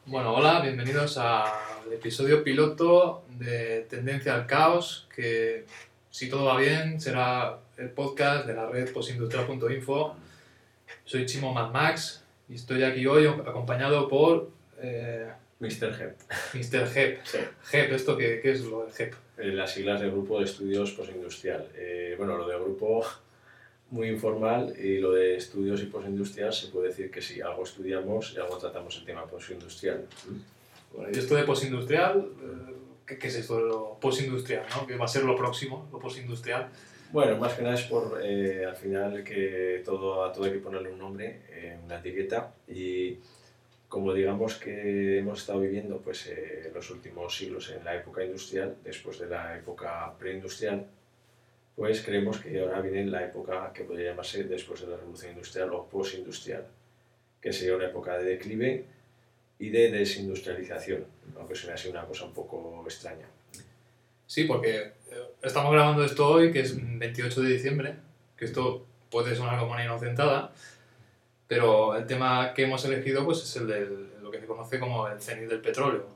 Bueno, hola, bienvenidos al episodio piloto de Tendencia al Caos, que si todo va bien será el podcast de la red postindustrial.info. Soy Chimo Mad Max y estoy aquí hoy acompañado por Mr. Hep. Mr. Hep. Sí. Hep, ¿esto qué es lo del Hep? Las siglas del Grupo de Estudios Postindustrial. Bueno, lo del grupo muy informal y lo de estudios y postindustrial se puede decir que sí, algo estudiamos y algo tratamos el tema postindustrial. Bueno, y esto de postindustrial, ¿qué es esto de lo postindustrial, ¿no? Que va a ser lo próximo, lo postindustrial. Bueno, más que nada es por, al final, que a todo hay que ponerle un nombre, una etiqueta, y como digamos que hemos estado viviendo pues, los últimos siglos en la época industrial, después de la época preindustrial, pues creemos que ahora viene la época que podría llamarse después de la revolución industrial o postindustrial, que sería una época de declive y de desindustrialización, aunque suene así una cosa un poco extraña. Sí, porque estamos grabando esto hoy, que es 28 de diciembre, que esto puede sonar como una inocentada, pero el tema que hemos elegido pues, es el de lo que se conoce como el cenit del petróleo,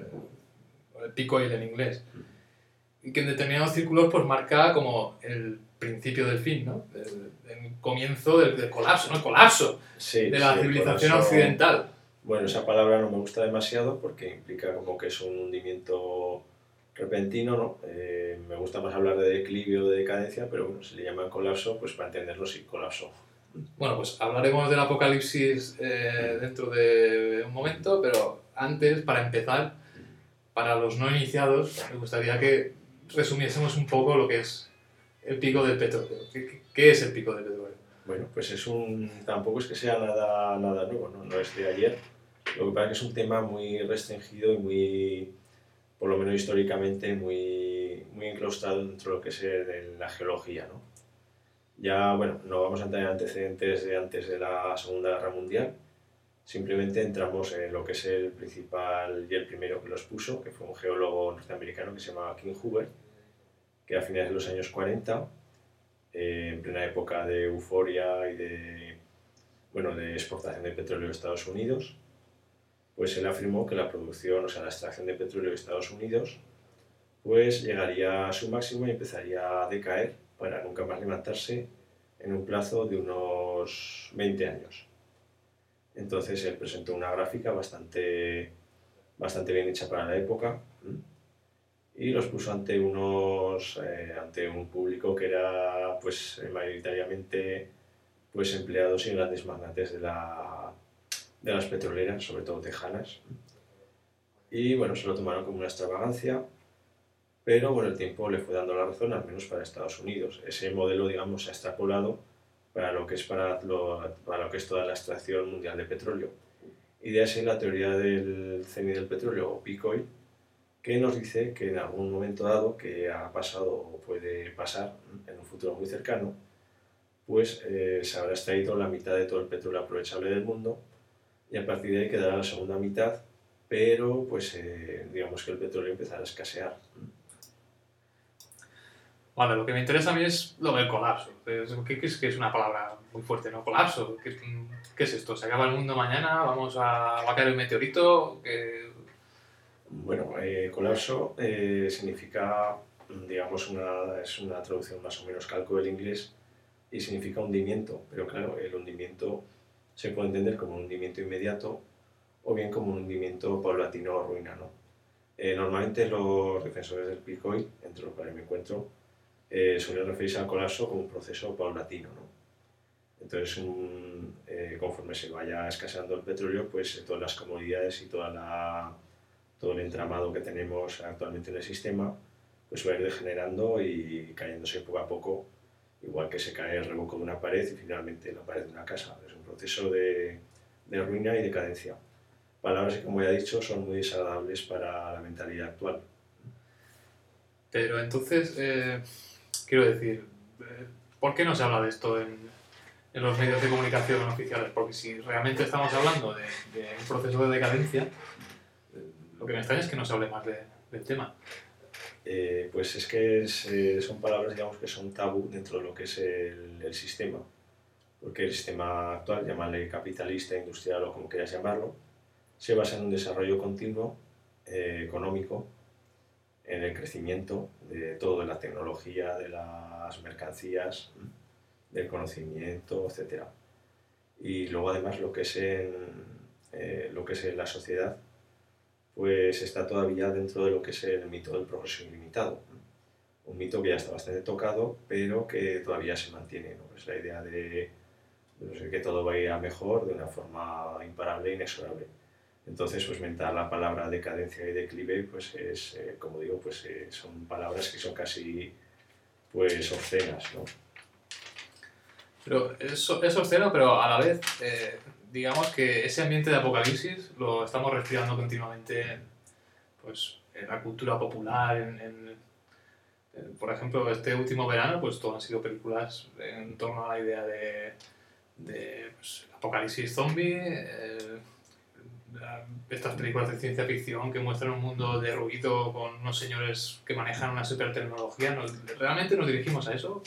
el peak oil en inglés, y que en determinados círculos pues, marca como el principio del fin, ¿no? El comienzo del colapso, ¿no? El colapso Sí, de la sí, civilización colapso. occidental. Bueno, esa palabra no me gusta demasiado porque implica como que es un hundimiento repentino, ¿no? Me gusta más hablar de declive o de decadencia, pero bueno, se le llama colapso, pues para entenderlo sí, colapso. Bueno, pues hablaremos del apocalipsis dentro de un momento, pero antes, para empezar, para los no iniciados, me gustaría que resumiésemos un poco lo que es el pico del petróleo. ¿Qué es el pico del petróleo? Bueno, pues tampoco es que sea nada nuevo, ¿no? No es de ayer. Lo que pasa es que es un tema muy restringido y muy, por lo menos históricamente, muy enclaustrado dentro de lo que es la geología, ¿no? Ya, bueno, no vamos a entrar en antecedentes de antes de la Segunda Guerra Mundial, simplemente entramos en lo que es el principal y el primero que los puso, que fue un geólogo norteamericano que se llamaba King Hoover, que a finales de los años 40, en plena época de euforia y de exportación de petróleo de Estados Unidos, pues él afirmó que la producción, o sea, la extracción de petróleo de Estados Unidos, pues llegaría a su máximo y empezaría a decaer para nunca más levantarse en un plazo de unos 20 años. Entonces él presentó una gráfica bastante bien hecha para la época y los puso ante un público que era pues mayoritariamente pues empleados y grandes magnates de las petroleras, sobre todo tejanas. Y bueno, se lo tomaron como una extravagancia, pero bueno, el tiempo le fue dando la razón, al menos para Estados Unidos. Ese modelo, digamos, se ha extrapolado para lo que es toda la extracción mundial de petróleo. Y de ahí la teoría del cenit del petróleo o peak oil, que nos dice que en algún momento dado, que ha pasado o puede pasar en un futuro muy cercano, pues se habrá extraído la mitad de todo el petróleo aprovechable del mundo y a partir de ahí quedará la segunda mitad, pero pues digamos que el petróleo empezará a escasear. Vale, lo que me interesa a mí es lo del colapso. ¿Qué es que es una palabra muy fuerte, ¿no? Colapso. ¿Qué es esto? ¿Se acaba el mundo mañana? ¿Va a caer un meteorito? Bueno, colapso significa, digamos, es una traducción más o menos calco del inglés y significa hundimiento, pero claro, el hundimiento se puede entender como un hundimiento inmediato o bien como un hundimiento paulatino o ruina, ¿no? Normalmente los defensores del peak oil, entre los cuales me encuentro, suelen referirse al colapso como un proceso paulatino, ¿no? Entonces, conforme se vaya escaseando el petróleo, pues todas las comodidades y todo el entramado que tenemos actualmente en el sistema, pues va a ir degenerando y cayéndose poco a poco, igual que se cae el revoco de una pared y finalmente la pared de una casa. Es un proceso de ruina y decadencia. Palabras que, como ya he dicho, son muy desagradables para la mentalidad actual. Pero entonces, quiero decir, ¿por qué no se habla de esto en los medios de comunicación oficiales? Porque si realmente estamos hablando de un proceso de decadencia, lo que me extraña es que no se hable más del tema. Pues es que son palabras, digamos, que son tabú dentro de lo que es el sistema. Porque el sistema actual, llámale capitalista, industrial o como quieras llamarlo, se basa en un desarrollo continuo económico, en el crecimiento de todo, de la tecnología, de las mercancías, del conocimiento, etcétera. Y luego además lo que es en la sociedad, pues está todavía dentro de lo que es el mito del progreso ilimitado. Un mito que ya está bastante tocado, pero que todavía se mantiene, ¿no? Es la idea de que todo va a ir a mejor de una forma imparable e inexorable. Entonces, pues mentar la palabra decadencia y declive, pues es, como digo, pues son palabras que son casi pues obscenas, ¿no? Pero es obsceno, pero a la vez, digamos que ese ambiente de apocalipsis lo estamos respirando continuamente pues, en la cultura popular, por ejemplo, este último verano, pues todo han sido películas en torno a la idea de pues, apocalipsis zombie, estas películas de ciencia ficción que muestran un mundo derruido con unos señores que manejan una super tecnología. ¿Realmente nos dirigimos a eso?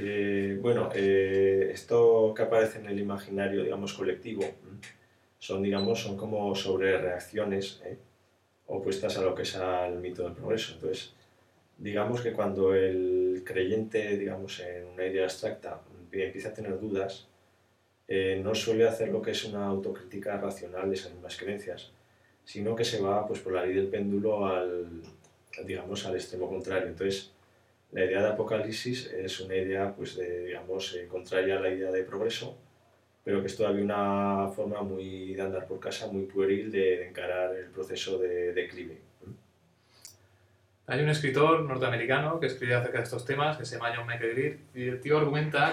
Esto que aparece en el imaginario, digamos, colectivo, son como sobre reacciones opuestas a lo que es al mito del progreso. Entonces, digamos que cuando el creyente, digamos, en una idea abstracta empieza a tener dudas, no suele hacer lo que es una autocrítica racional de esas mismas creencias, sino que se va pues, por la ley del péndulo al extremo contrario. Entonces, la idea de apocalipsis es una idea pues, contraria a la idea de progreso, pero que es todavía una forma muy de andar por casa, muy pueril de encarar el proceso de declive. Hay un escritor norteamericano que escribe acerca de estos temas, que se llama John Michael Greer, y el tío argumenta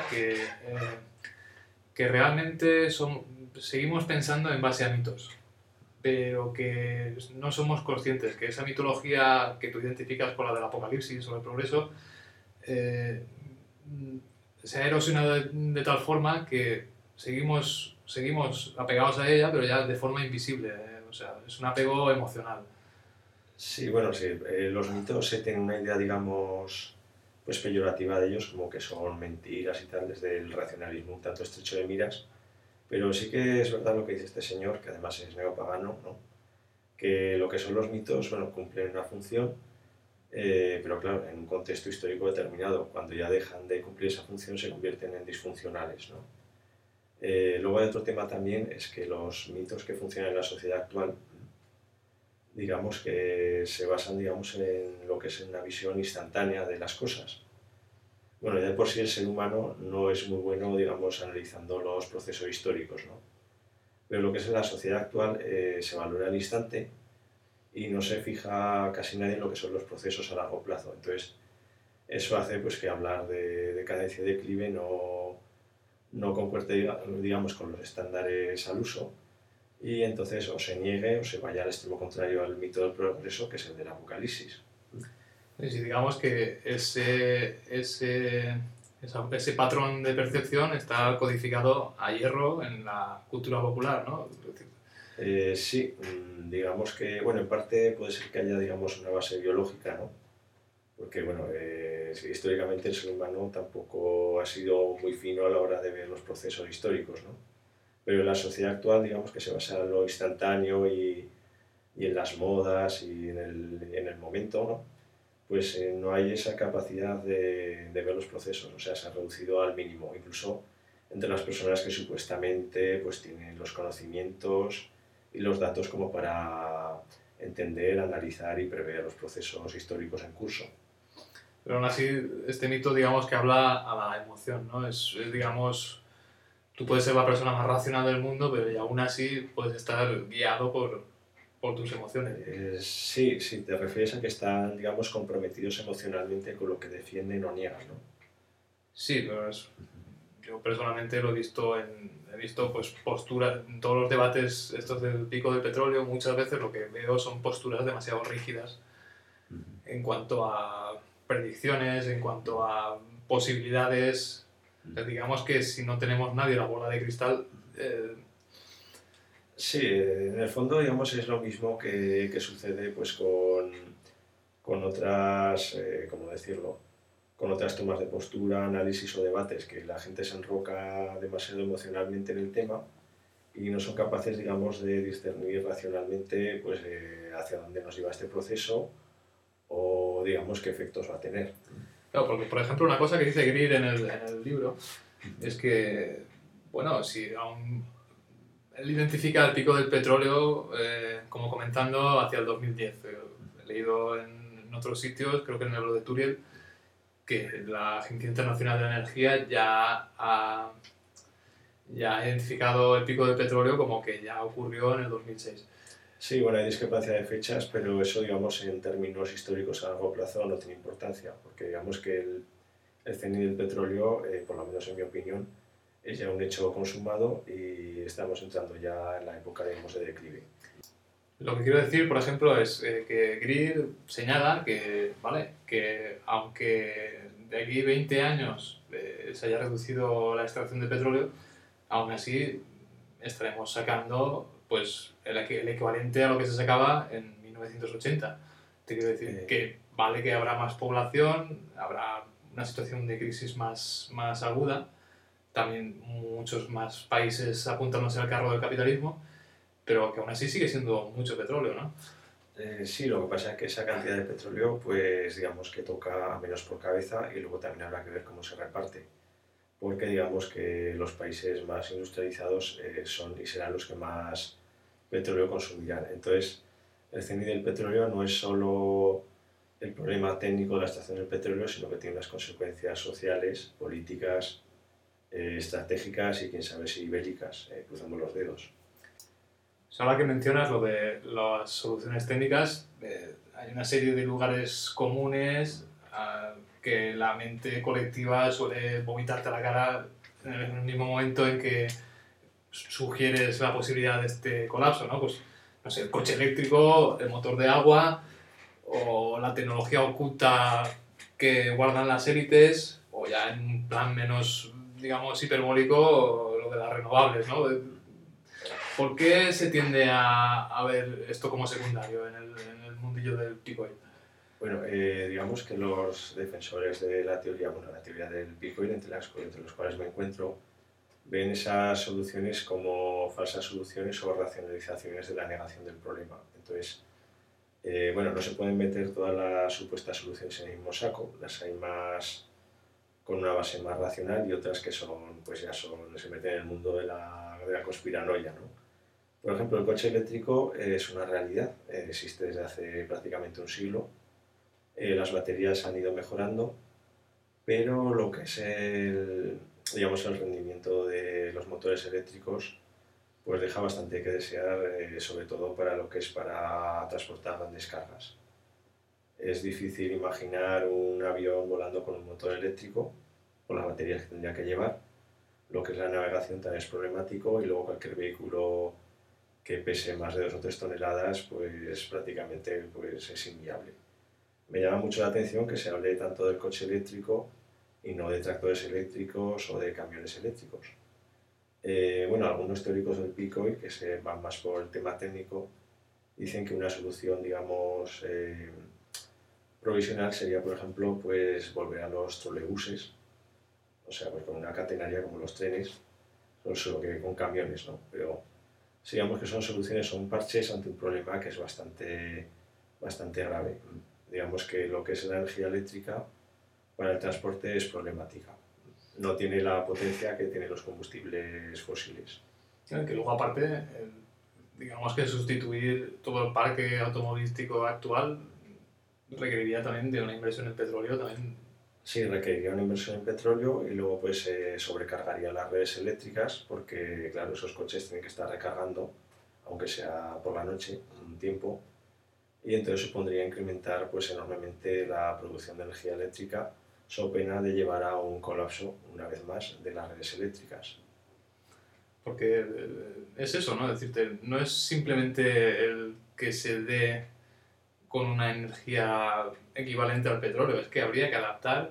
que realmente seguimos pensando en base a mitos, pero que no somos conscientes que esa mitología que tú identificas con la del apocalipsis o el progreso se ha erosionado de tal forma que seguimos apegados a ella, pero ya de forma invisible. O sea, es un apego emocional. Sí, bueno, sí. Los mitos se tienen una idea, digamos, pues peyorativa de ellos, como que son mentiras y tal, desde el racionalismo un tanto estrecho de miras. Pero sí que es verdad lo que dice este señor, que además es neopagano, ¿no? Que lo que son los mitos, bueno, cumplen una función, pero claro, en un contexto histórico determinado, cuando ya dejan de cumplir esa función se convierten en disfuncionales, ¿no? Luego hay otro tema también, es que los mitos que funcionan en la sociedad actual, digamos que se basan, digamos, en lo que es una visión instantánea de las cosas. Bueno, ya de por sí el ser humano no es muy bueno, digamos, analizando los procesos históricos, ¿no? Pero lo que es en la sociedad actual se valora al instante y no se fija casi nadie en lo que son los procesos a largo plazo. Entonces, eso hace pues, que hablar de decadencia y declive no concuerde, digamos, con los estándares al uso, y entonces o se niegue o se vaya al extremo contrario al mito del progreso, que es el del apocalipsis. Y si digamos que ese patrón de percepción está codificado a hierro en la cultura popular, ¿no? Sí, digamos que, bueno, en parte puede ser que haya, digamos, una base biológica, ¿no? Porque, bueno, históricamente el ser humano tampoco ha sido muy fino a la hora de ver los procesos históricos, ¿no? Pero en la sociedad actual, digamos que se basa en lo instantáneo y en las modas y en el momento, ¿no? Pues no hay esa capacidad de ver los procesos, o sea, se ha reducido al mínimo, incluso entre las personas que supuestamente pues, tienen los conocimientos y los datos como para entender, analizar y prever los procesos históricos en curso. Pero aún así, este mito, digamos, que habla a la emoción, ¿no? Digamos, tú puedes ser la persona más racional del mundo, pero y aún así puedes estar guiado por tus emociones. Sí, te refieres a que están, digamos, comprometidos emocionalmente con lo que defienden o niegan, ¿no? Sí, pero yo personalmente lo he visto pues, posturas, en todos los debates estos del pico del petróleo, muchas veces lo que veo son posturas demasiado rígidas en cuanto a predicciones, en cuanto a posibilidades. Digamos que si no tenemos nadie la bola de cristal... Sí, en el fondo, digamos, es lo mismo que sucede pues, con otras, ¿cómo decirlo? Con otras tomas de postura, análisis o debates, que la gente se enroca demasiado emocionalmente en el tema y no son capaces, digamos, de discernir racionalmente pues, hacia dónde nos lleva este proceso o, digamos, qué efectos va a tener. Claro, porque, por ejemplo, una cosa que dice Greer en el libro es que, bueno, si él identifica el pico del petróleo, como comentando, hacia el 2010. He leído en otros sitios, creo que en el de Turiel, que la Agencia Internacional de la Energía ya ha identificado el pico del petróleo como que ya ocurrió en el 2006. Sí, bueno, hay discrepancia de fechas, pero eso, digamos, en términos históricos a largo plazo no tiene importancia, porque digamos que el cenit del petróleo, por lo menos en mi opinión, es ya un hecho consumado y estamos entrando ya en la época, digamos, de declive. Lo que quiero decir, por ejemplo, es que Greer señala que, ¿vale?, que aunque de aquí 20 años se haya reducido la extracción de petróleo, aún así estaremos sacando pues, el equivalente a lo que se sacaba en 1980. Te quiero decir que vale que habrá más población, habrá una situación de crisis más aguda, también muchos más países apuntándose al carro del capitalismo, pero que aún así sigue siendo mucho petróleo, ¿no? Sí, lo que pasa es que esa cantidad de petróleo, pues digamos que toca menos por cabeza y luego también habrá que ver cómo se reparte. Porque digamos que los países más industrializados son y serán los que más petróleo consumirán. Entonces, el cenit del petróleo no es solo el problema técnico de la extracción del petróleo, sino que tiene unas consecuencias sociales, políticas, estratégicas y quién sabe si bélicas. Cruzamos los dedos. Ahora que mencionas lo de las soluciones técnicas, hay una serie de lugares comunes que la mente colectiva suele vomitarte a la cara en el mismo momento en que sugieres la posibilidad de este colapso, ¿no? Pues, no sé, el coche eléctrico, el motor de agua o la tecnología oculta que guardan las élites, o ya en un plan menos, digamos, hiperbólico, lo de las renovables, ¿no? ¿Por qué se tiende a ver esto como secundario en el mundillo del Bitcoin? Bueno, digamos que los defensores de la teoría, bueno, la teoría del Bitcoin, entre los cuales me encuentro, ven esas soluciones como falsas soluciones o racionalizaciones de la negación del problema. Entonces, bueno, no se pueden meter todas las supuestas soluciones en el mismo saco. Las hay más con una base más racional y otras que son, pues ya son, se meten en el mundo de la conspiranoia, ¿no? Por ejemplo, el coche eléctrico es una realidad, existe desde hace prácticamente un siglo. Las baterías han ido mejorando, pero lo que es digamos, el rendimiento de los motores eléctricos pues deja bastante que desear, sobre todo para lo que es para transportar grandes cargas. Es difícil imaginar un avión volando con un motor eléctrico, con las baterías que tendría que llevar. Lo que es la navegación también es problemático y luego cualquier vehículo que pese más de 2 o 3 toneladas pues prácticamente pues, es inviable. Me llama mucho la atención que se hable tanto del coche eléctrico y no de tractores eléctricos o de camiones eléctricos. Bueno, algunos teóricos del Bitcoin, que se van más por el tema técnico, dicen que una solución, digamos, provisional sería, por ejemplo, pues volver a los trolebuses, o sea, pues con una catenaria como los trenes, solo que con camiones, ¿no? Pero digamos que son soluciones, son parches ante un problema que es bastante grave. Digamos que lo que es la energía eléctrica para el transporte es problemática. No tiene la potencia que tienen los combustibles fósiles. Que luego aparte, digamos que sustituir todo el parque automovilístico actual requeriría también de una inversión en petróleo también. Sí, requeriría una inversión en petróleo y luego pues sobrecargaría las redes eléctricas porque claro, esos coches tienen que estar recargando, aunque sea por la noche, un tiempo, y entonces supondría incrementar pues enormemente la producción de energía eléctrica, so pena de llevar a un colapso, una vez más, de las redes eléctricas. Porque es eso, ¿no? Es decirte, no es simplemente el que se dé con una energía equivalente al petróleo, es que habría que adaptar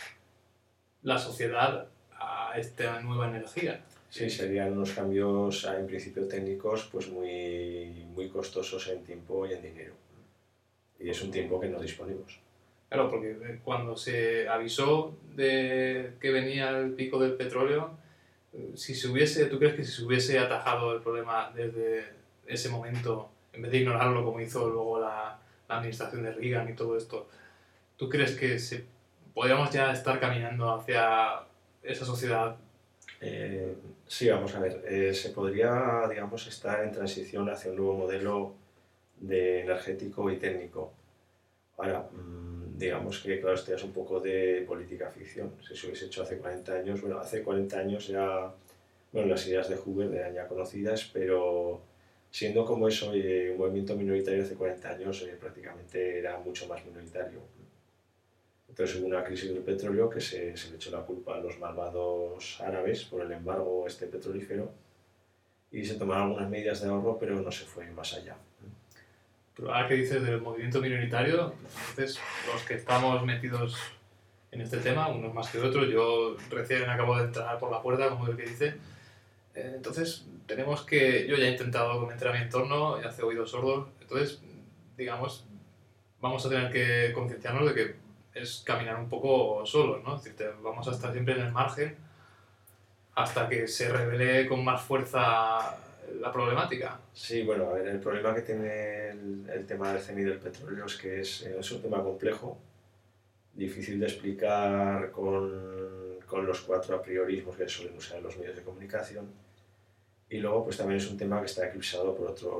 la sociedad a esta nueva energía. Sí, serían unos cambios en principio técnicos pues muy costosos en tiempo y en dinero. Y es un tiempo que no disponemos. Claro, porque cuando se avisó de que venía el pico del petróleo, ¿Tú crees que si se hubiese atajado el problema desde ese momento, en vez de ignorarlo como hizo luego la administración de Reagan y todo esto, ¿tú crees que podríamos ya estar caminando hacia esa sociedad? Sí, vamos a ver, se podría, digamos, estar en transición hacia un nuevo modelo de energético y técnico. Ahora, digamos que, claro, esto ya es un poco de política ficción. Si se hubiese hecho hace 40 años, bueno, hace 40 años ya, bueno, las ideas de Hoover eran ya conocidas, pero siendo como eso, un movimiento minoritario hace 40 años prácticamente era mucho más minoritario. Entonces hubo una crisis del petróleo que se le echó la culpa a los malvados árabes por el embargo petrolífero y se tomaron algunas medidas de ahorro, pero no se fue más allá. Pero ahora que dices del movimiento minoritario, entonces los que estamos metidos en este tema, unos más que otros, yo recién acabo de entrar por la puerta, como el que dice, entonces yo ya he intentado convencer a mi entorno y hace oídos sordos, entonces, digamos, vamos a tener que concienciarnos de que es caminar un poco solos, ¿no? Es decir, vamos a estar siempre en el margen hasta que se revele con más fuerza la problemática. Sí, bueno, a ver, el problema que tiene el tema del CNI del petróleo es que es un tema complejo, difícil de explicar con los cuatro apriorismos que suelen usar en los medios de comunicación. Y luego, pues también es un tema que está eclipsado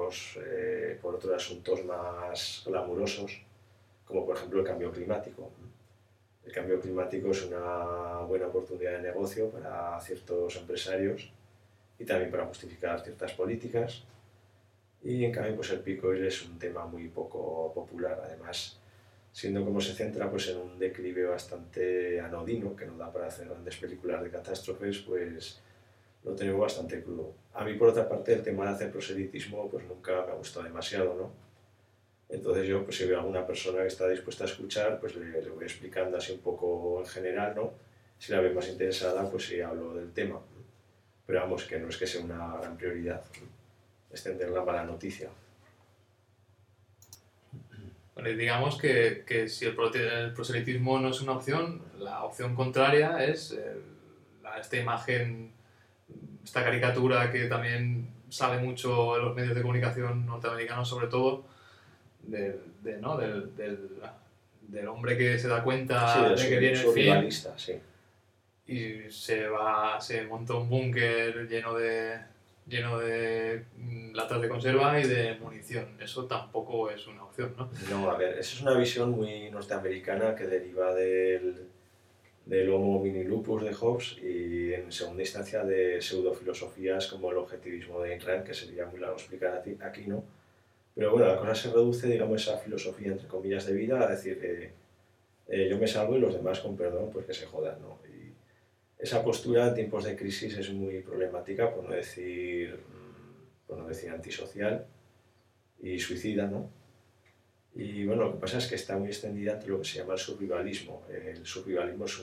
por otros asuntos más glamurosos, como por ejemplo el cambio climático. El cambio climático es una buena oportunidad de negocio para ciertos empresarios y también para justificar ciertas políticas. Y en cambio, pues el peak oil es un tema muy poco popular. Además, siendo como se centra pues, en un declive bastante anodino, que no da para hacer grandes películas de catástrofes, pues lo tenemos bastante crudo. A mí, por otra parte, el tema de hacer proselitismo pues nunca me ha gustado demasiado, ¿no? Entonces yo, pues si veo a alguna persona que está dispuesta a escuchar, pues le voy explicando así un poco en general, ¿no? Si la ve más interesada, pues sí hablo del tema. Pero vamos, que no es que sea una gran prioridad extender la mala noticia. Bueno, y digamos que si el proselitismo no es una opción, la opción contraria es esta imagen, esta caricatura que también sale mucho en los medios de comunicación norteamericanos, sobre todo, ¿no? del hombre que se da Sí, cuenta de que viene el fin survivalista, sí. y se monta un búnker lleno de latas de conserva y de munición. Eso tampoco es una opción, ¿no? No, a ver, esa es una visión muy norteamericana que deriva del Homo homini lupus de Hobbes y en segunda instancia de pseudofilosofías como el objetivismo de Ayn Rand, que sería muy largo explicar aquí, ¿no? Pero bueno, la cosa se reduce, digamos, esa filosofía, entre comillas, de vida, a decir, yo me salvo y los demás, con perdón, pues que se jodan, ¿no? Y esa postura en tiempos de crisis es muy problemática, por no decir antisocial y suicida, ¿no? Y bueno, lo que pasa es que está muy extendida entre lo que se llama el survivalismo. El survivalismo es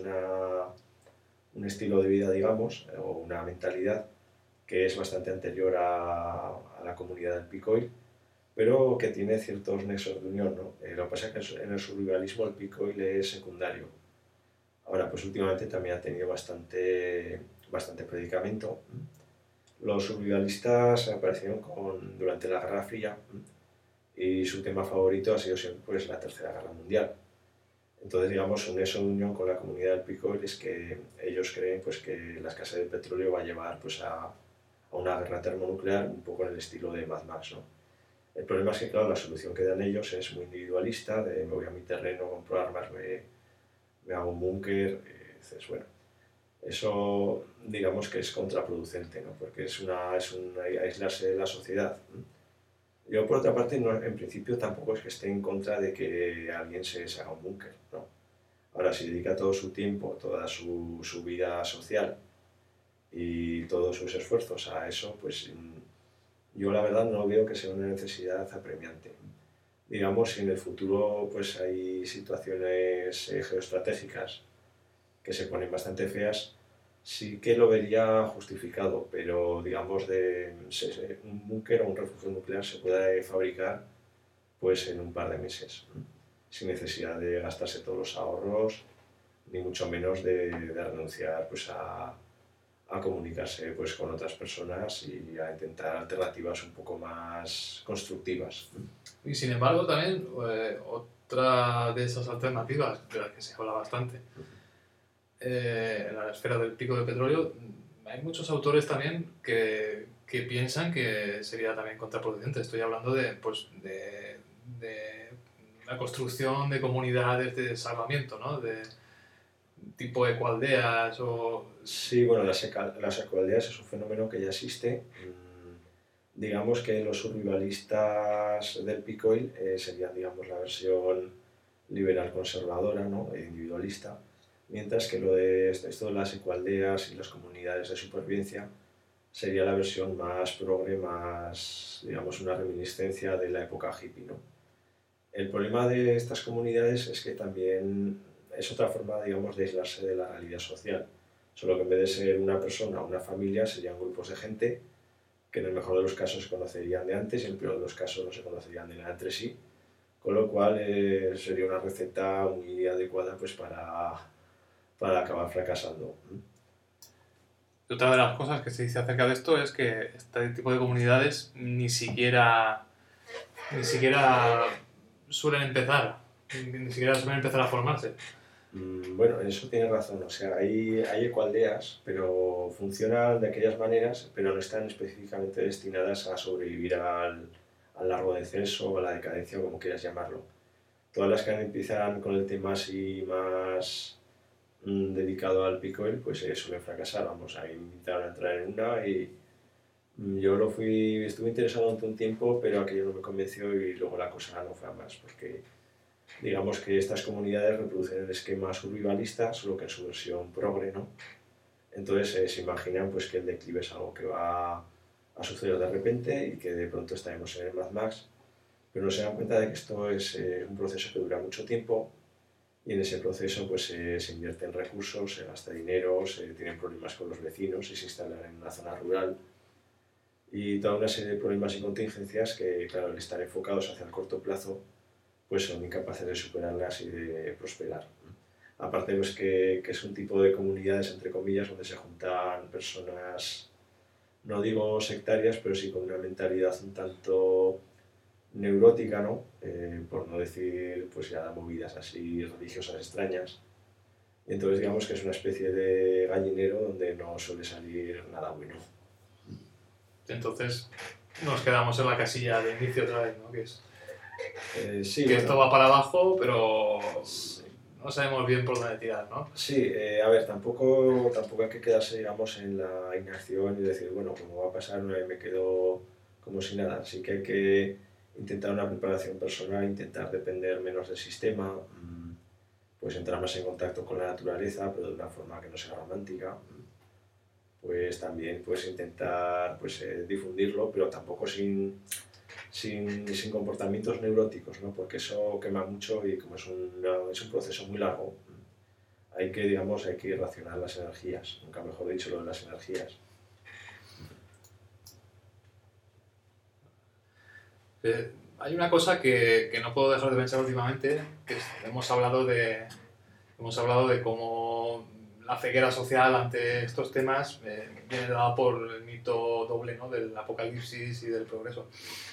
un estilo de vida, digamos, o una mentalidad que es bastante anterior a la comunidad del peak oil, pero que tiene ciertos nexos de unión, ¿no? Lo que pasa es que en el survivalismo el peak oil es secundario. Ahora, pues últimamente también ha tenido bastante predicamento. Los survivalistas aparecieron durante la Guerra Fría y su tema favorito ha sido siempre pues, la Tercera Guerra Mundial. Entonces, digamos, un nexo de unión con la comunidad del peak oil es que ellos creen pues, que la escasez de petróleo va a llevar pues, a una guerra termonuclear un poco en el estilo de Mad Max, ¿no? El problema es que, claro, la solución que dan ellos es muy individualista, de me voy a mi terreno, compro armas, me hago un búnker, dices, bueno, eso digamos que es contraproducente, ¿no? Porque es aislarse de la sociedad. Yo, por otra parte, no, en principio tampoco es que esté en contra de que alguien se haga un búnker, ¿no? Ahora, si dedica todo su tiempo, toda su vida social y todos sus esfuerzos a eso, pues yo la verdad no veo que sea una necesidad apremiante. Digamos, si en el futuro pues hay situaciones geoestratégicas que se ponen bastante feas, sí que lo vería justificado, pero digamos un búnker o un refugio nuclear se puede fabricar pues en un par de meses, sin necesidad de gastarse todos los ahorros, ni mucho menos de renunciar pues a a comunicarse pues, con otras personas y a intentar alternativas un poco más constructivas. Y sin embargo también otra de esas alternativas de las que se habla bastante en la esfera del pico de petróleo, hay muchos autores también que piensan que sería también contraproducente. Estoy hablando de la construcción de comunidades de salvamiento, ¿no? De tipo ecoaldeas o... Sí, bueno, las ecoaldeas es un fenómeno que ya existe. Digamos que los survivalistas del peak oil serían, digamos, la versión liberal conservadora, ¿no? E individualista, mientras que lo de esto de las ecoaldeas y las comunidades de supervivencia sería la versión más progre, más, digamos, una reminiscencia de la época hippie, ¿no? El problema de estas comunidades es que también es otra forma, digamos, de aislarse de la realidad social. Solo que en vez de ser una persona o una familia, serían grupos de gente que en el mejor de los casos se conocerían de antes y en el peor de los casos no se conocerían de nada entre sí, con lo cual sería una receta muy adecuada pues, para acabar fracasando. Otra de las cosas que se dice acerca de esto es que este tipo de comunidades ni siquiera suelen empezar, ni siquiera suelen empezar a formarse. Bueno, en eso tienes razón. O sea, hay ecoaldeas, pero funcionan de aquellas maneras, pero no están específicamente destinadas a sobrevivir al largo descenso o a la decadencia, o como quieras llamarlo. Todas las que empiezan con el tema así más dedicado al peak oil, pues suelen fracasar. Vamos, a mí me invitaron a entrar en una y yo estuve interesado durante un tiempo, pero aquello no me convenció y luego la cosa no fue a más, porque digamos que estas comunidades reproducen el esquema survivalista, solo que en su versión progre, ¿no? Entonces se imaginan pues, que el declive es algo que va a suceder de repente y que de pronto estaremos en el Mad Max, pero no se dan cuenta de que esto es un proceso que dura mucho tiempo y en ese proceso pues, se invierten recursos, se gasta dinero, se tienen problemas con los vecinos y se instalan en una zona rural y toda una serie de problemas y contingencias que, claro, al estar enfocados hacia el corto plazo, pues son incapaces de superarlas y de prosperar. Aparte, pues que es un tipo de comunidades, entre comillas, donde se juntan personas, no digo sectarias, pero sí con una mentalidad un tanto neurótica, ¿no? Por no decir, pues ya movidas así religiosas extrañas. Y entonces digamos que es una especie de gallinero donde no suele salir nada bueno. Entonces nos quedamos en la casilla de inicio otra vez, ¿no? Que es sí, que bueno, esto va para abajo, pero no sabemos bien por dónde tirar, ¿no? Sí, a ver, tampoco hay que quedarse, digamos, en la inacción y decir, bueno, como va a pasar, me quedo como si nada. Sí que hay que intentar una preparación personal, intentar depender menos del sistema, pues entrar más en contacto con la naturaleza, pero de una forma que no sea romántica. Pues también pues intentar pues, difundirlo, pero tampoco sin comportamientos neuróticos, ¿no? Porque eso quema mucho y como es un proceso muy largo, hay que ir racionar las energías, nunca mejor dicho lo de las energías. Hay una cosa que no puedo dejar de pensar últimamente, que hemos hablado de cómo la ceguera social ante estos temas viene dada por el mito doble, ¿no? Del apocalipsis y del progreso.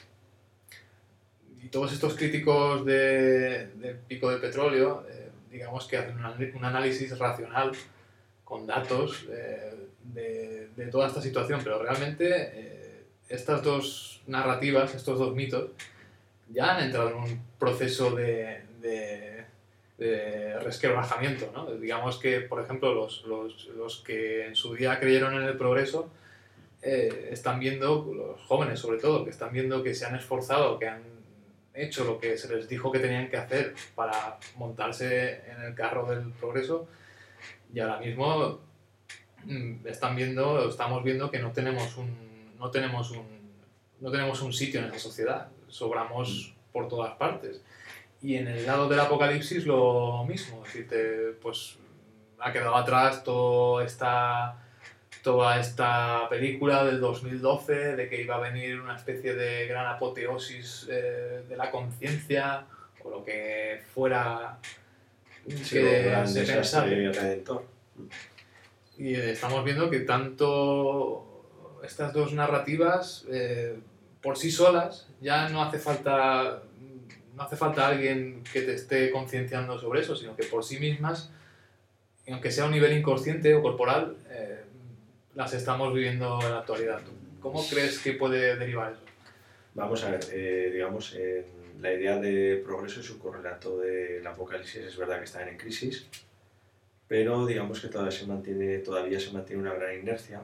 Y todos estos críticos del pico del petróleo, digamos que hacen un análisis racional con datos de toda esta situación, pero realmente estas dos narrativas, estos dos mitos, ya han entrado en un proceso de resquebrajamiento, ¿no? Digamos que, por ejemplo, los que en su día creyeron en el progreso están viendo, los jóvenes sobre todo, que están viendo que se han esforzado, que han hecho lo que se les dijo que tenían que hacer para montarse en el carro del progreso y ahora mismo estamos viendo que no tenemos un sitio en esa sociedad, sobramos por todas partes. Y en el lado del apocalipsis lo mismo, es decir, pues ha quedado atrás toda esta película del 2012 de que iba a venir una especie de gran apoteosis de la conciencia o lo que fuera que se pensara. Redentor. Y estamos viendo que tanto estas dos narrativas por sí solas ya no hace falta alguien que te esté concienciando sobre eso, sino que por sí mismas, aunque sea a un nivel inconsciente o corporal, las estamos viviendo en la actualidad. ¿Cómo crees que puede derivar eso? Vamos a ver, digamos, la idea de progreso y su correlato del apocalipsis es verdad que están en crisis, pero digamos que todavía se mantiene una gran inercia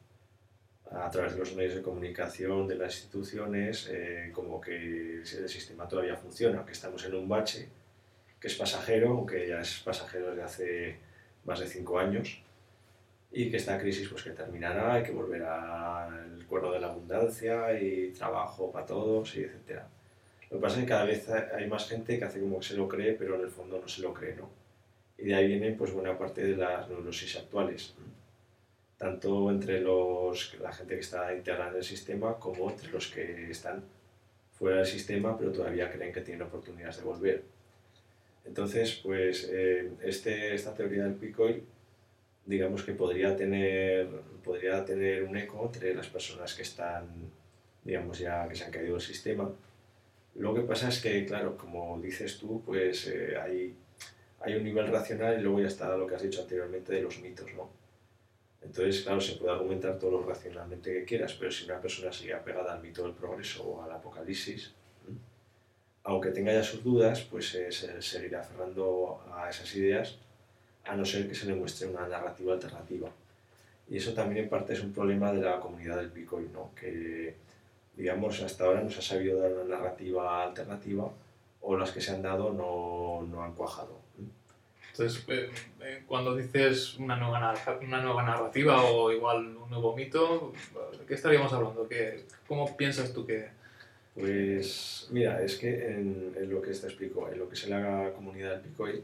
a través de los medios de comunicación, de las instituciones, como que el sistema todavía funciona, que estamos en un bache que es pasajero, aunque ya es pasajero desde hace más de 5 años, y que esta crisis pues que terminará y que volverá el cuerno de la abundancia y trabajo para todos, y etcétera. Lo que pasa es que cada vez hay más gente que hace como que se lo cree, pero en el fondo no se lo cree, ¿no? Y de ahí viene pues buena parte de las neurosis actuales, tanto entre la gente que está integrada en el sistema como entre los que están fuera del sistema pero todavía creen que tienen oportunidades de volver. Entonces, pues esta teoría del Bitcoin, digamos que podría tener un eco entre las personas que están, digamos ya que se han caído del sistema. Lo que pasa es que, claro, como dices tú, pues hay un nivel racional y luego ya está lo que has dicho anteriormente de los mitos, ¿no? Entonces, claro, se puede argumentar todo lo racionalmente que quieras, pero si una persona sigue apegada al mito del progreso o al apocalipsis, aunque tenga ya sus dudas, pues se seguirá aferrando a esas ideas, a no ser que se le muestre una narrativa alternativa. Y eso también en parte es un problema de la comunidad del Bitcoin, ¿no? Que, digamos, hasta ahora no se ha sabido dar una narrativa alternativa, o las que se han dado no han cuajado. Entonces, cuando dices una nueva narrativa o igual un nuevo mito, ¿de qué estaríamos hablando? ¿Cómo piensas tú que...? Pues mira, es que en lo que te explico, en lo que es la comunidad del Bitcoin,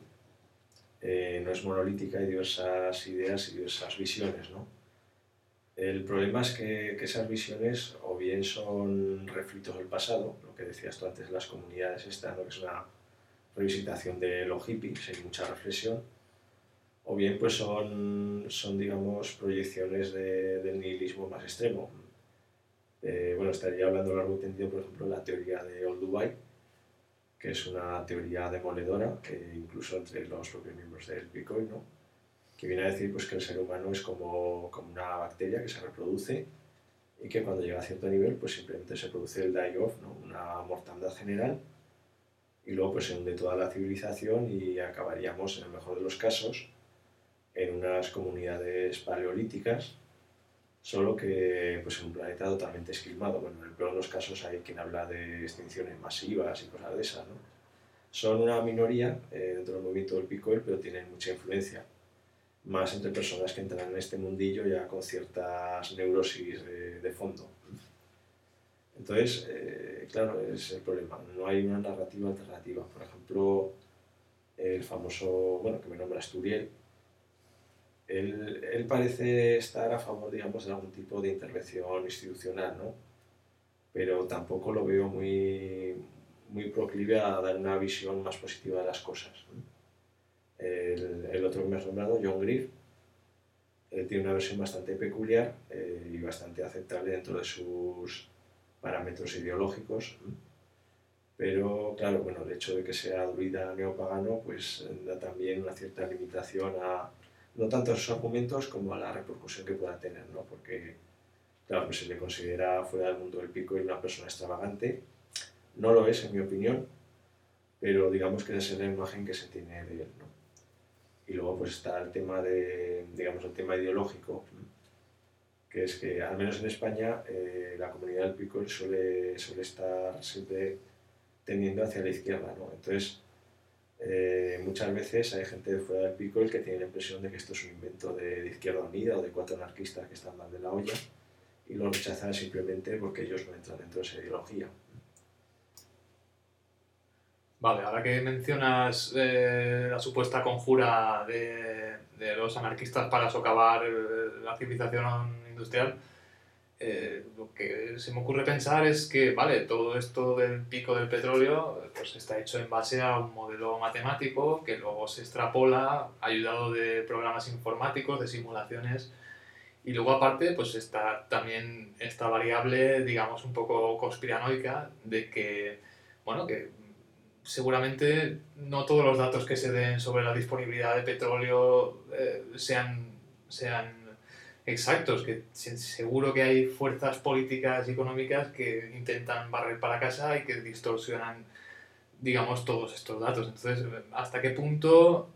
no es monolítica, hay diversas ideas y diversas visiones, ¿no? El problema es que esas visiones o bien son refritos del pasado, lo que decías tú antes, las comunidades estas, ¿no? Que es una revisitación de los hippies, hay mucha reflexión, o bien pues son digamos, proyecciones del nihilismo más extremo. Bueno, estaría hablando largo y tendido, por ejemplo, de la teoría de Old Dubai, que es una teoría demoledora, incluso entre los propios miembros del Bitcoin, ¿no? Que viene a decir pues, que el ser humano es como una bacteria que se reproduce y que cuando llega a cierto nivel pues simplemente se produce el die-off, ¿no? Una mortandad general, y luego pues se hunde toda la civilización y acabaríamos, en el mejor de los casos, en unas comunidades paleolíticas, solo que pues, en un planeta totalmente esquilmado. Bueno, en el peor de los casos hay quien habla de extinciones masivas y cosas de esas, ¿no? Son una minoría dentro del movimiento del Bitcoin, pero tienen mucha influencia, más entre personas que entran en este mundillo ya con ciertas neurosis de fondo. Entonces, claro, es el problema, no hay una narrativa alternativa. Por ejemplo, el famoso, bueno, que me nombras Turiel, él parece estar a favor, digamos, de algún tipo de intervención institucional, ¿no? Pero tampoco lo veo muy proclive a dar una visión más positiva de las cosas, ¿no? El otro que me has nombrado, John Greer, tiene una versión bastante peculiar y bastante aceptable dentro de sus parámetros ideológicos, pero claro, bueno, el hecho de que sea druida neopagano pues da también una cierta limitación a no tanto a sus argumentos como a la repercusión que pueda tener, ¿no? Porque claro, pues se le considera fuera del mundo del Bitcoin una persona extravagante, no lo es en mi opinión, pero digamos que esa es la imagen que se tiene de él, ¿no? Y luego pues está el tema el tema ideológico, que es que al menos en España la comunidad del Bitcoin suele estar siempre tendiendo hacia la izquierda, ¿no? Entonces muchas veces hay gente de fuera del Bitcoin que tiene la impresión de que esto es un invento de Izquierda Unida o de 4 anarquistas que están mal de la olla, y lo rechazan simplemente porque ellos no entran dentro de esa ideología. Vale, ahora que mencionas la supuesta conjura de los anarquistas para socavar la civilización industrial, lo que se me ocurre pensar es que, vale, todo esto del pico del petróleo pues está hecho en base a un modelo matemático que luego se extrapola, ayudado de programas informáticos, de simulaciones, y luego aparte pues está también esta variable, digamos, un poco conspiranoica de que, bueno, que seguramente no todos los datos que se den sobre la disponibilidad de petróleo sean exactos, que seguro que hay fuerzas políticas y económicas que intentan barrer para casa y que distorsionan, digamos, todos estos datos. Entonces, ¿hasta qué punto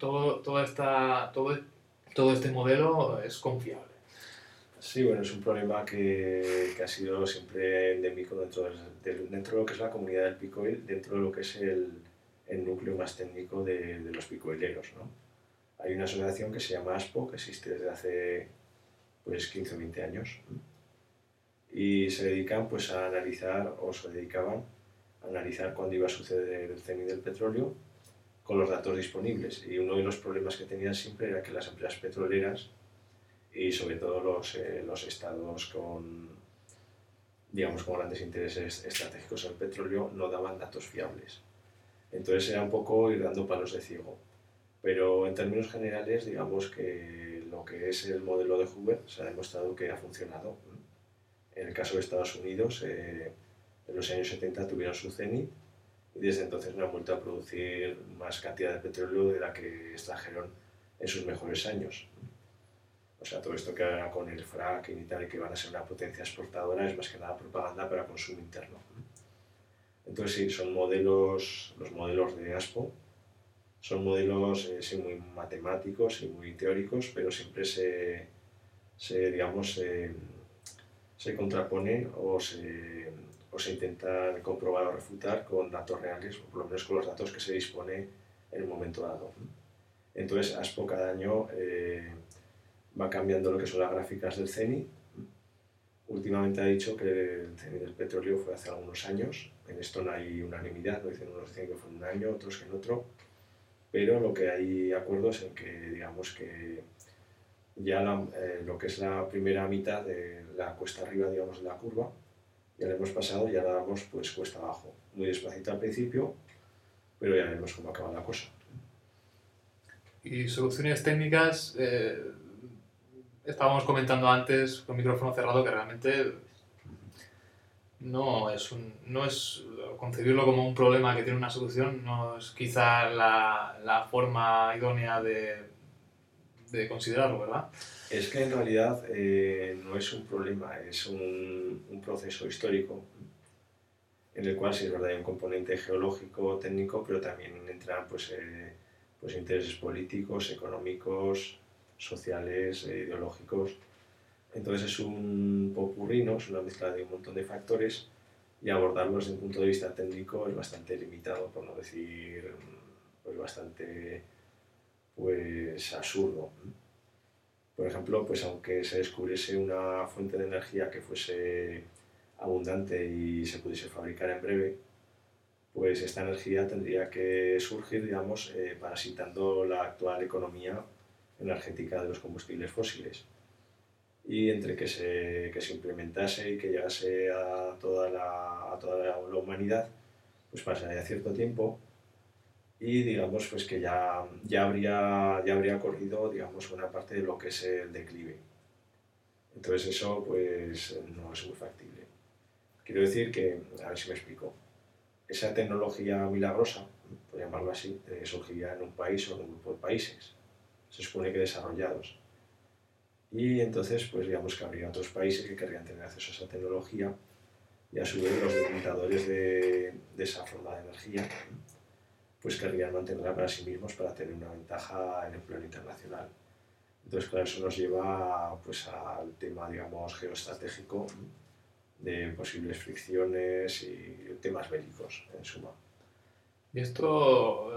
todo este modelo es confiable? Sí, bueno, es un problema que ha sido siempre endémico dentro de lo que es la comunidad del picoil, dentro de lo que es el núcleo más técnico de los picoileros, ¿no? Hay una asociación que se llama ASPO, que existe desde hace pues 15 o 20 años, ¿no? Y se dedican pues a analizar, o se dedicaban a analizar cuándo iba a suceder el cenit del petróleo con los datos disponibles. Y uno de los problemas que tenían siempre era que las empresas petroleras y sobre todo los estados digamos, con grandes intereses estratégicos en el petróleo no daban datos fiables. Entonces era un poco ir dando palos de ciego. Pero en términos generales, digamos que lo que es el modelo de Hoover se ha demostrado que ha funcionado. En el caso de Estados Unidos, en los años 70 tuvieron su cenit y desde entonces no han vuelto a producir más cantidad de petróleo de la que extrajeron en sus mejores años. O sea, todo esto que haga con el fracking y tal, y que van a ser una potencia exportadora, es más que nada propaganda para consumo interno. Entonces sí, son modelos, los modelos de ASPO, son modelos sí, muy matemáticos y muy teóricos, pero siempre digamos, se contraponen o se intentan comprobar o refutar con datos reales, o por lo menos con los datos que se dispone en el momento dado. Entonces, ASPO cada año va cambiando lo que son las gráficas del cenit. Últimamente ha dicho que el cenit del petróleo fue hace algunos años. En esto no hay unanimidad, ¿no? Unos dicen que fue en un año, otros que en otro. Pero lo que hay acuerdos en que, digamos que ya lo que es la primera mitad de la cuesta arriba, digamos, de la curva, ya la hemos pasado, ya la damos pues cuesta abajo. Muy despacito al principio, pero ya vemos cómo acaba la cosa. Y soluciones técnicas, estábamos comentando antes con micrófono cerrado que realmente no es concebirlo como un problema que tiene una solución, no es quizá la forma idónea de considerarlo, ¿verdad? Es que en realidad no es un problema, es un proceso histórico en el cual sí es verdad hay un componente geológico, técnico, pero también entran pues intereses políticos, económicos, sociales, ideológicos. Entonces es un popurrí, ¿no? Es una mezcla de un montón de factores y abordarlos desde un punto de vista técnico es bastante limitado, por no decir pues bastante pues absurdo. Por ejemplo, pues aunque se descubriese una fuente de energía que fuese abundante y se pudiese fabricar en breve, pues esta energía tendría que surgir, digamos, parasitando la actual economía energética de los combustibles fósiles. Y entre que se implementase y que llegase a toda la humanidad, pues pasaría cierto tiempo y digamos pues que ya habría corrido digamos buena parte de lo que es el declive. Entonces eso pues no es muy factible. Quiero decir que, a ver si me explico, esa tecnología milagrosa, por llamarlo así, surgiría en un país o en un grupo de países, se supone que desarrollados. Y entonces, pues digamos que habría otros países que querrían tener acceso a esa tecnología y a su vez los detenidores de esa forma de energía pues querrían mantenerla para sí mismos para tener una ventaja en el plano internacional. Entonces, claro, eso nos lleva pues, al tema, digamos, geoestratégico de posibles fricciones y temas bélicos, en suma. Y esto,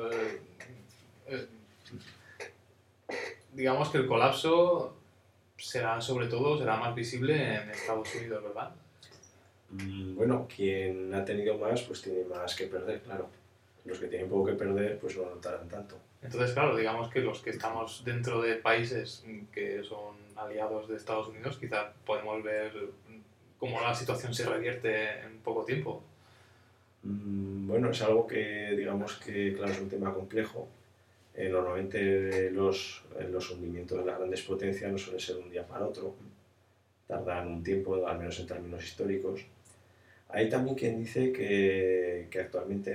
digamos que el colapso será más visible en Estados Unidos, ¿verdad? Bueno, quien ha tenido más, pues tiene más que perder, claro. Los que tienen poco que perder, pues no notarán tanto. Entonces, claro, digamos que los que estamos dentro de países que son aliados de Estados Unidos, quizá podemos ver cómo la situación se revierte en poco tiempo. Bueno, es algo que, digamos que, claro, es un tema complejo. Normalmente los hundimientos de las grandes potencias no suelen ser de un día para otro, tardan un tiempo, al menos en términos históricos. Hay también quien dice que actualmente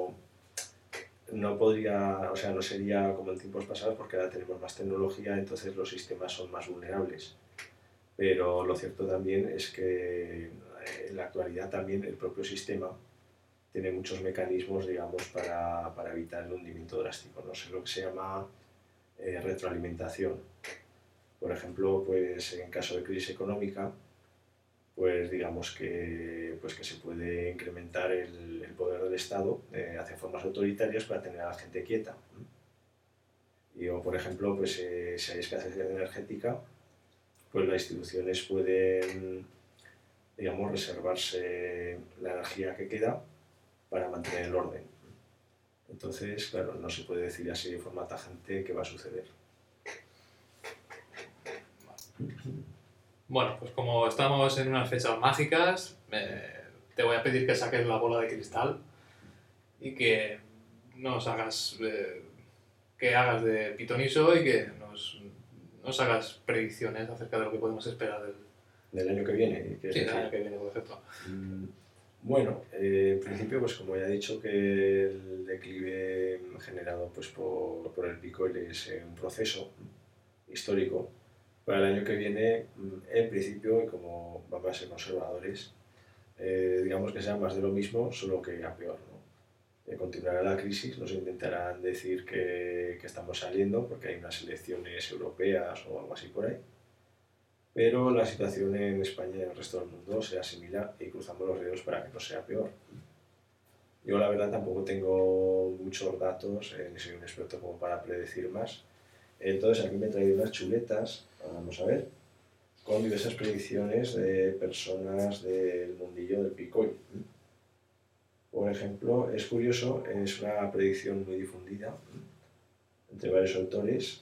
no podría, o sea, no sería como en tiempos pasados porque ahora tenemos más tecnología, entonces los sistemas son más vulnerables. Pero lo cierto también es que en la actualidad también el propio sistema tiene muchos mecanismos, digamos, para evitar el hundimiento drástico. No sé lo que se llama retroalimentación. Por ejemplo, pues en caso de crisis económica, pues digamos que se puede incrementar el poder del Estado hacia formas autoritarias para tener a la gente quieta. Y o, por ejemplo, pues si hay escasez energética, pues las instituciones pueden, digamos, reservarse la energía que queda para mantener el orden. Entonces, claro, no se puede decir así de forma tajante qué va a suceder. Bueno, pues como estamos en unas fechas mágicas, te voy a pedir que saques la bola de cristal y que nos hagas, que hagas de pitoniso y que nos hagas predicciones acerca de lo que podemos esperar del año que viene. Sí, del año que viene, por ejemplo. Bueno, en principio, pues como ya he dicho, que el declive generado pues, por el Bitcoin es un proceso histórico. Para el año que viene, en principio, y como vamos a ser conservadores, digamos que sea más de lo mismo, solo que a peor, ¿no? Continuará la crisis, nos intentarán decir que estamos saliendo porque hay unas elecciones europeas o algo así por ahí, pero la situación en España y en el resto del mundo será similar y cruzamos los dedos para que no sea peor. Yo la verdad tampoco tengo muchos datos, ni soy un experto como para predecir más, entonces aquí me he traído unas chuletas, vamos a ver, con diversas predicciones de personas del mundillo del Bitcoin. Por ejemplo, es curioso, es una predicción muy difundida entre varios autores,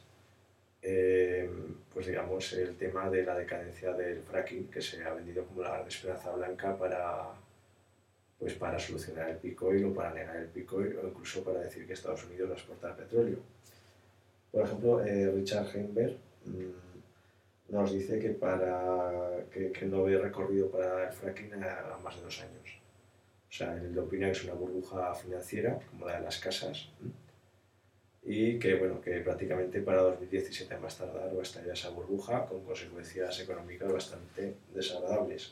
pues digamos el tema de la decadencia del fracking, que se ha vendido como la gran esperanza blanca pues para solucionar el Bitcoin o para negar el Bitcoin o incluso para decir que Estados Unidos va a exportar petróleo. Por ejemplo, Richard Heinberg nos dice que no ve recorrido para el fracking a más de 2 años. O sea, él opina que es una burbuja financiera, como la de las casas, y que, bueno, que prácticamente para 2017 a más tardar va a estallar esa burbuja con consecuencias económicas bastante desagradables.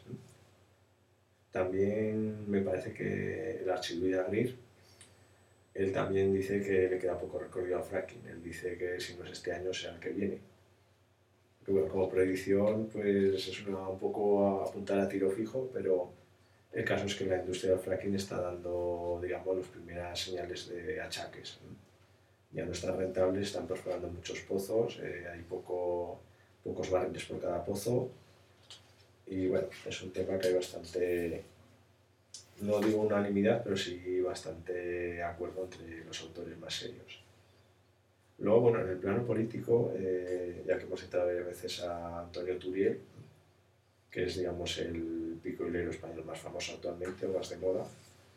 También me parece que el archiduque Greer, él también dice que le queda poco recorrido al fracking. Él dice que si no es este año, será el que viene. Que, bueno, como predicción, pues es un poco apuntar a tiro fijo, pero el caso es que la industria del fracking está dando, digamos, las primeras señales de achaques. Ya no están rentables, están perforando muchos pozos, hay pocos barriles por cada pozo. Y bueno, es un tema que hay bastante, no digo unanimidad, pero sí bastante acuerdo entre los autores más serios. Luego, bueno, en el plano político, ya que hemos citado varias veces a Antonio Turiel, que es, digamos, el picoilero español más famoso actualmente, o más de moda,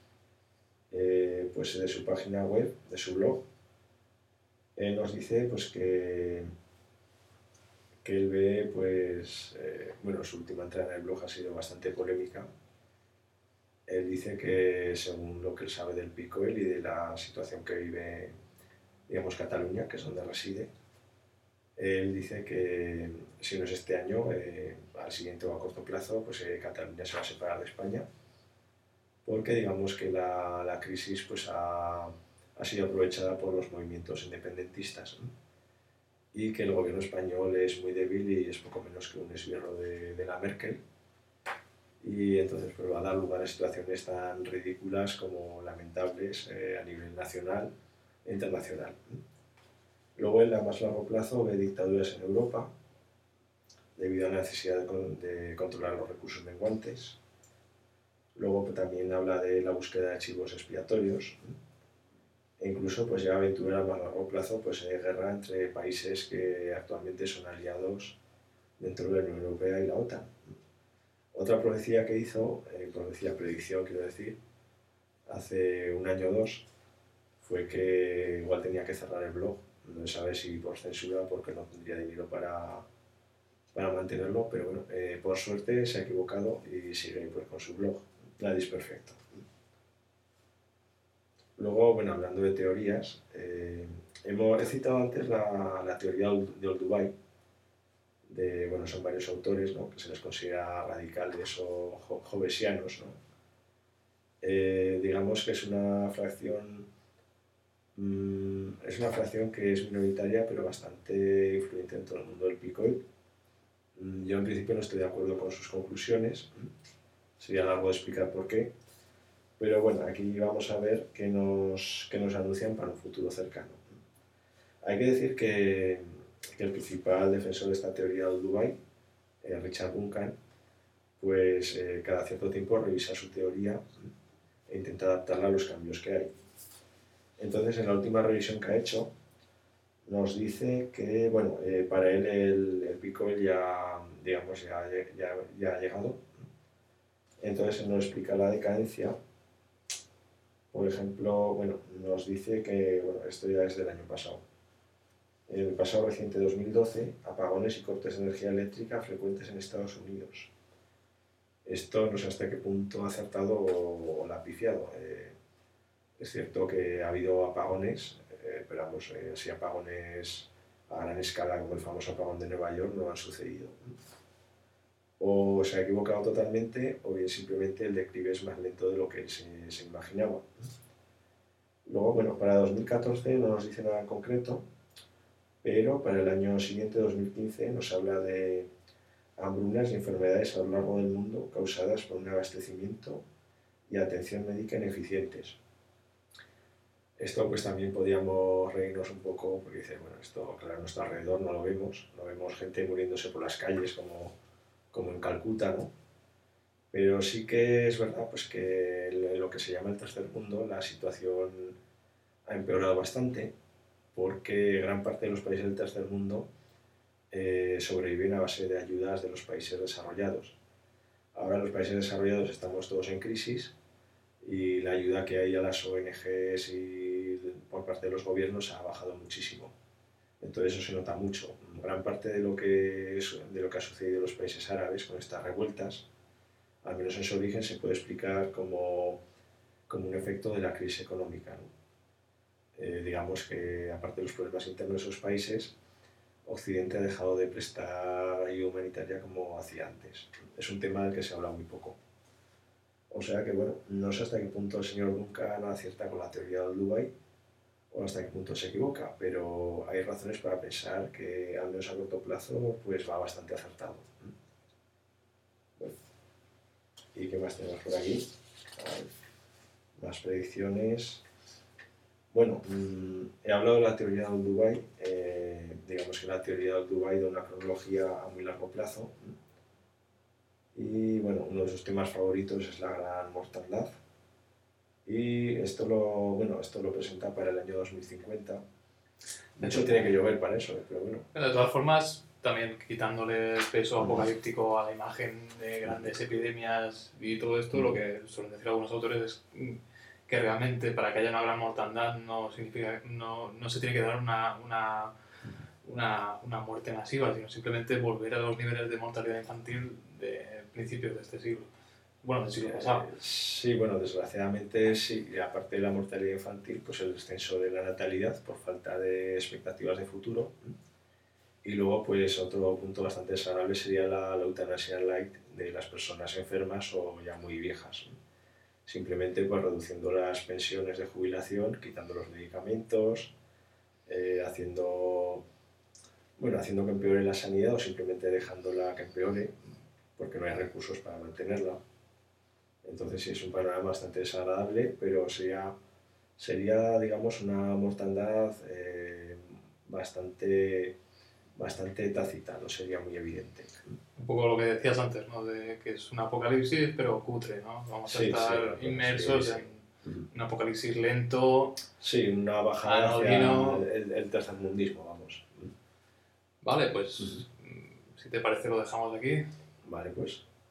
pues de su página web, de su blog, nos dice pues que él ve, pues, bueno, su última entrada en el blog ha sido bastante polémica. Él dice que según lo que él sabe del Bitcoin y de la situación que vive, digamos, Cataluña, que es donde reside, él dice que si no es este año, al siguiente o a corto plazo, pues Cataluña se va a separar de España, porque digamos que la crisis pues, ha sido aprovechada por los movimientos independentistas, ¿no? Y que el gobierno español es muy débil y es poco menos que un esbirro de la Merkel, y entonces pues, va a dar lugar a situaciones tan ridículas como lamentables a nivel nacional e internacional. Luego, en a más largo plazo, ve dictaduras en Europa debido a la necesidad de controlar los recursos menguantes. Luego pues, también habla de la búsqueda de archivos expiatorios. E incluso pues, llega a aventurar a más largo plazo pues, guerra entre países que actualmente son aliados dentro de la Unión Europea y la OTAN. Otra profecía que hizo, predicción quiero decir, hace un año o dos, fue que igual tenía que cerrar el blog. No se sabe si por censura, porque no tendría dinero para mantenerlo, pero bueno, por suerte se ha equivocado y sigue pues, con su blog, La Disperfecto. Luego, bueno, hablando de teorías, he citado antes la teoría de Old Dubai, bueno, son varios autores, ¿no?, que se les considera radicales o jovesianos, ¿no? Digamos que es una fracción que es minoritaria pero bastante influyente en todo el mundo del Bitcoin. Yo en principio no estoy de acuerdo con sus conclusiones, sería largo de explicar por qué, pero bueno, aquí vamos a ver qué nos anuncian para un futuro cercano. Hay que decir que el principal defensor de esta teoría de Dubai, Richard Duncan, pues cada cierto tiempo revisa su teoría e intenta adaptarla a los cambios que hay. Entonces, en la última revisión que ha hecho, nos dice que, bueno, para él el Bitcoin ya ha llegado. Entonces, él nos explica la decadencia. Por ejemplo, bueno, nos dice que, bueno, esto ya es del año pasado. En el pasado reciente 2012, apagones y cortes de energía eléctrica frecuentes en Estados Unidos. Esto no sé hasta qué punto ha acertado o la ha pifiado. Es cierto que ha habido apagones, pero vamos, si apagones a gran escala como el famoso apagón de Nueva York no han sucedido. O se ha equivocado totalmente, o bien simplemente el declive es más lento de lo que se imaginaba. Luego, bueno, para 2014 no nos dice nada en concreto, pero para el año siguiente, 2015, nos habla de hambrunas y enfermedades a lo largo del mundo causadas por un abastecimiento y atención médica ineficientes. Esto pues también podríamos reírnos un poco porque dice, bueno, esto claro, a nuestro alrededor no vemos gente muriéndose por las calles como en Calcuta, ¿no? Pero sí que es verdad pues que en lo que se llama el tercer mundo la situación ha empeorado bastante porque gran parte de los países del tercer mundo sobreviven a base de ayudas de los países desarrollados. Ahora los países desarrollados estamos todos en crisis y la ayuda que hay a las ONGs y por parte de los gobiernos ha bajado muchísimo. Entonces eso se nota mucho. Gran parte de lo que ha sucedido en los países árabes con estas revueltas, al menos en su origen, se puede explicar como un efecto de la crisis económica, ¿no? Digamos que aparte de los problemas internos de esos países, Occidente ha dejado de prestar ayuda humanitaria como hacía antes. Es un tema del que se habla muy poco. O sea que, bueno, no sé hasta qué punto el señor Duncan acierta con la teoría del Dubai o hasta qué punto se equivoca, pero hay razones para pensar que, al menos a corto plazo, pues va bastante acertado. Bueno, ¿y qué más tenemos por aquí? Más predicciones. Bueno, he hablado de la teoría del Dubai. Digamos que la teoría del Dubai da una cronología a muy largo plazo. Y bueno, uno de sus temas favoritos es la gran mortandad. Y esto lo presenta para el año 2050. De hecho, tiene que llover para eso, pero bueno. De todas formas, también quitándole el peso apocalíptico a la imagen de grandes epidemias y todo esto, lo que suelen decir algunos autores es que realmente para que haya una gran mortandad no se tiene que dar una muerte masiva, sino simplemente volver a los niveles de mortalidad infantil de principios de este siglo. Bueno, del siglo pasado. Sí, bueno, desgraciadamente sí. Y aparte de la mortalidad infantil, pues el descenso de la natalidad por falta de expectativas de futuro. Y luego, pues otro punto bastante desagradable sería la eutanasia light de las personas enfermas o ya muy viejas. Simplemente pues reduciendo las pensiones de jubilación, quitando los medicamentos, haciendo que empeore la sanidad o simplemente dejándola que empeore porque no hay recursos para mantenerla. Entonces sí, es un panorama bastante desagradable, pero sería digamos, una mortandad bastante tácita, no sería muy evidente. Un poco lo que decías antes, ¿no? De que es un apocalipsis, pero cutre, ¿no? Vamos a estar inmersos en un apocalipsis lento. Sí, una bajada hacia el tercermundismo, vamos. Vale, pues si te parece lo dejamos aquí. Vale, pues.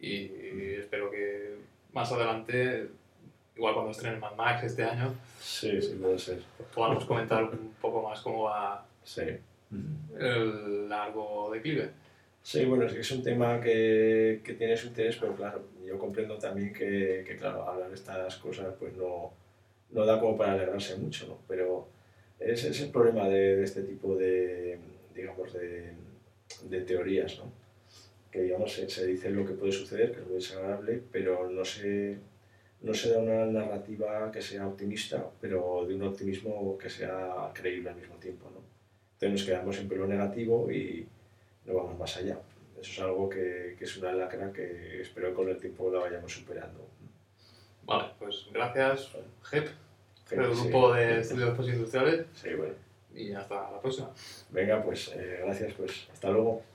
y espero que más adelante, igual cuando estrenen Mad Max este año, Sí, puede ser. podamos comentar un poco más cómo va Sí. el largo declive. Sí, bueno, es que es un tema que tiene su interés, pero claro, yo comprendo también que claro, hablar de estas cosas pues no da como para alegrarse mucho, ¿no? Pero es el problema de este tipo de, digamos, de teorías, ¿no? Que, digamos, se dice lo que puede suceder, que es muy desagradable, pero no se da una narrativa que sea optimista, pero de un optimismo que sea creíble al mismo tiempo, ¿no? Entonces nos quedamos siempre en lo negativo y no vamos más allá. Eso es algo que es una lacra que espero que con el tiempo la vayamos superando. Vale, pues gracias, Jep, del Sí, grupo de estudios postindustriales, sí, bueno. y hasta la próxima. Venga, pues gracias, pues hasta luego.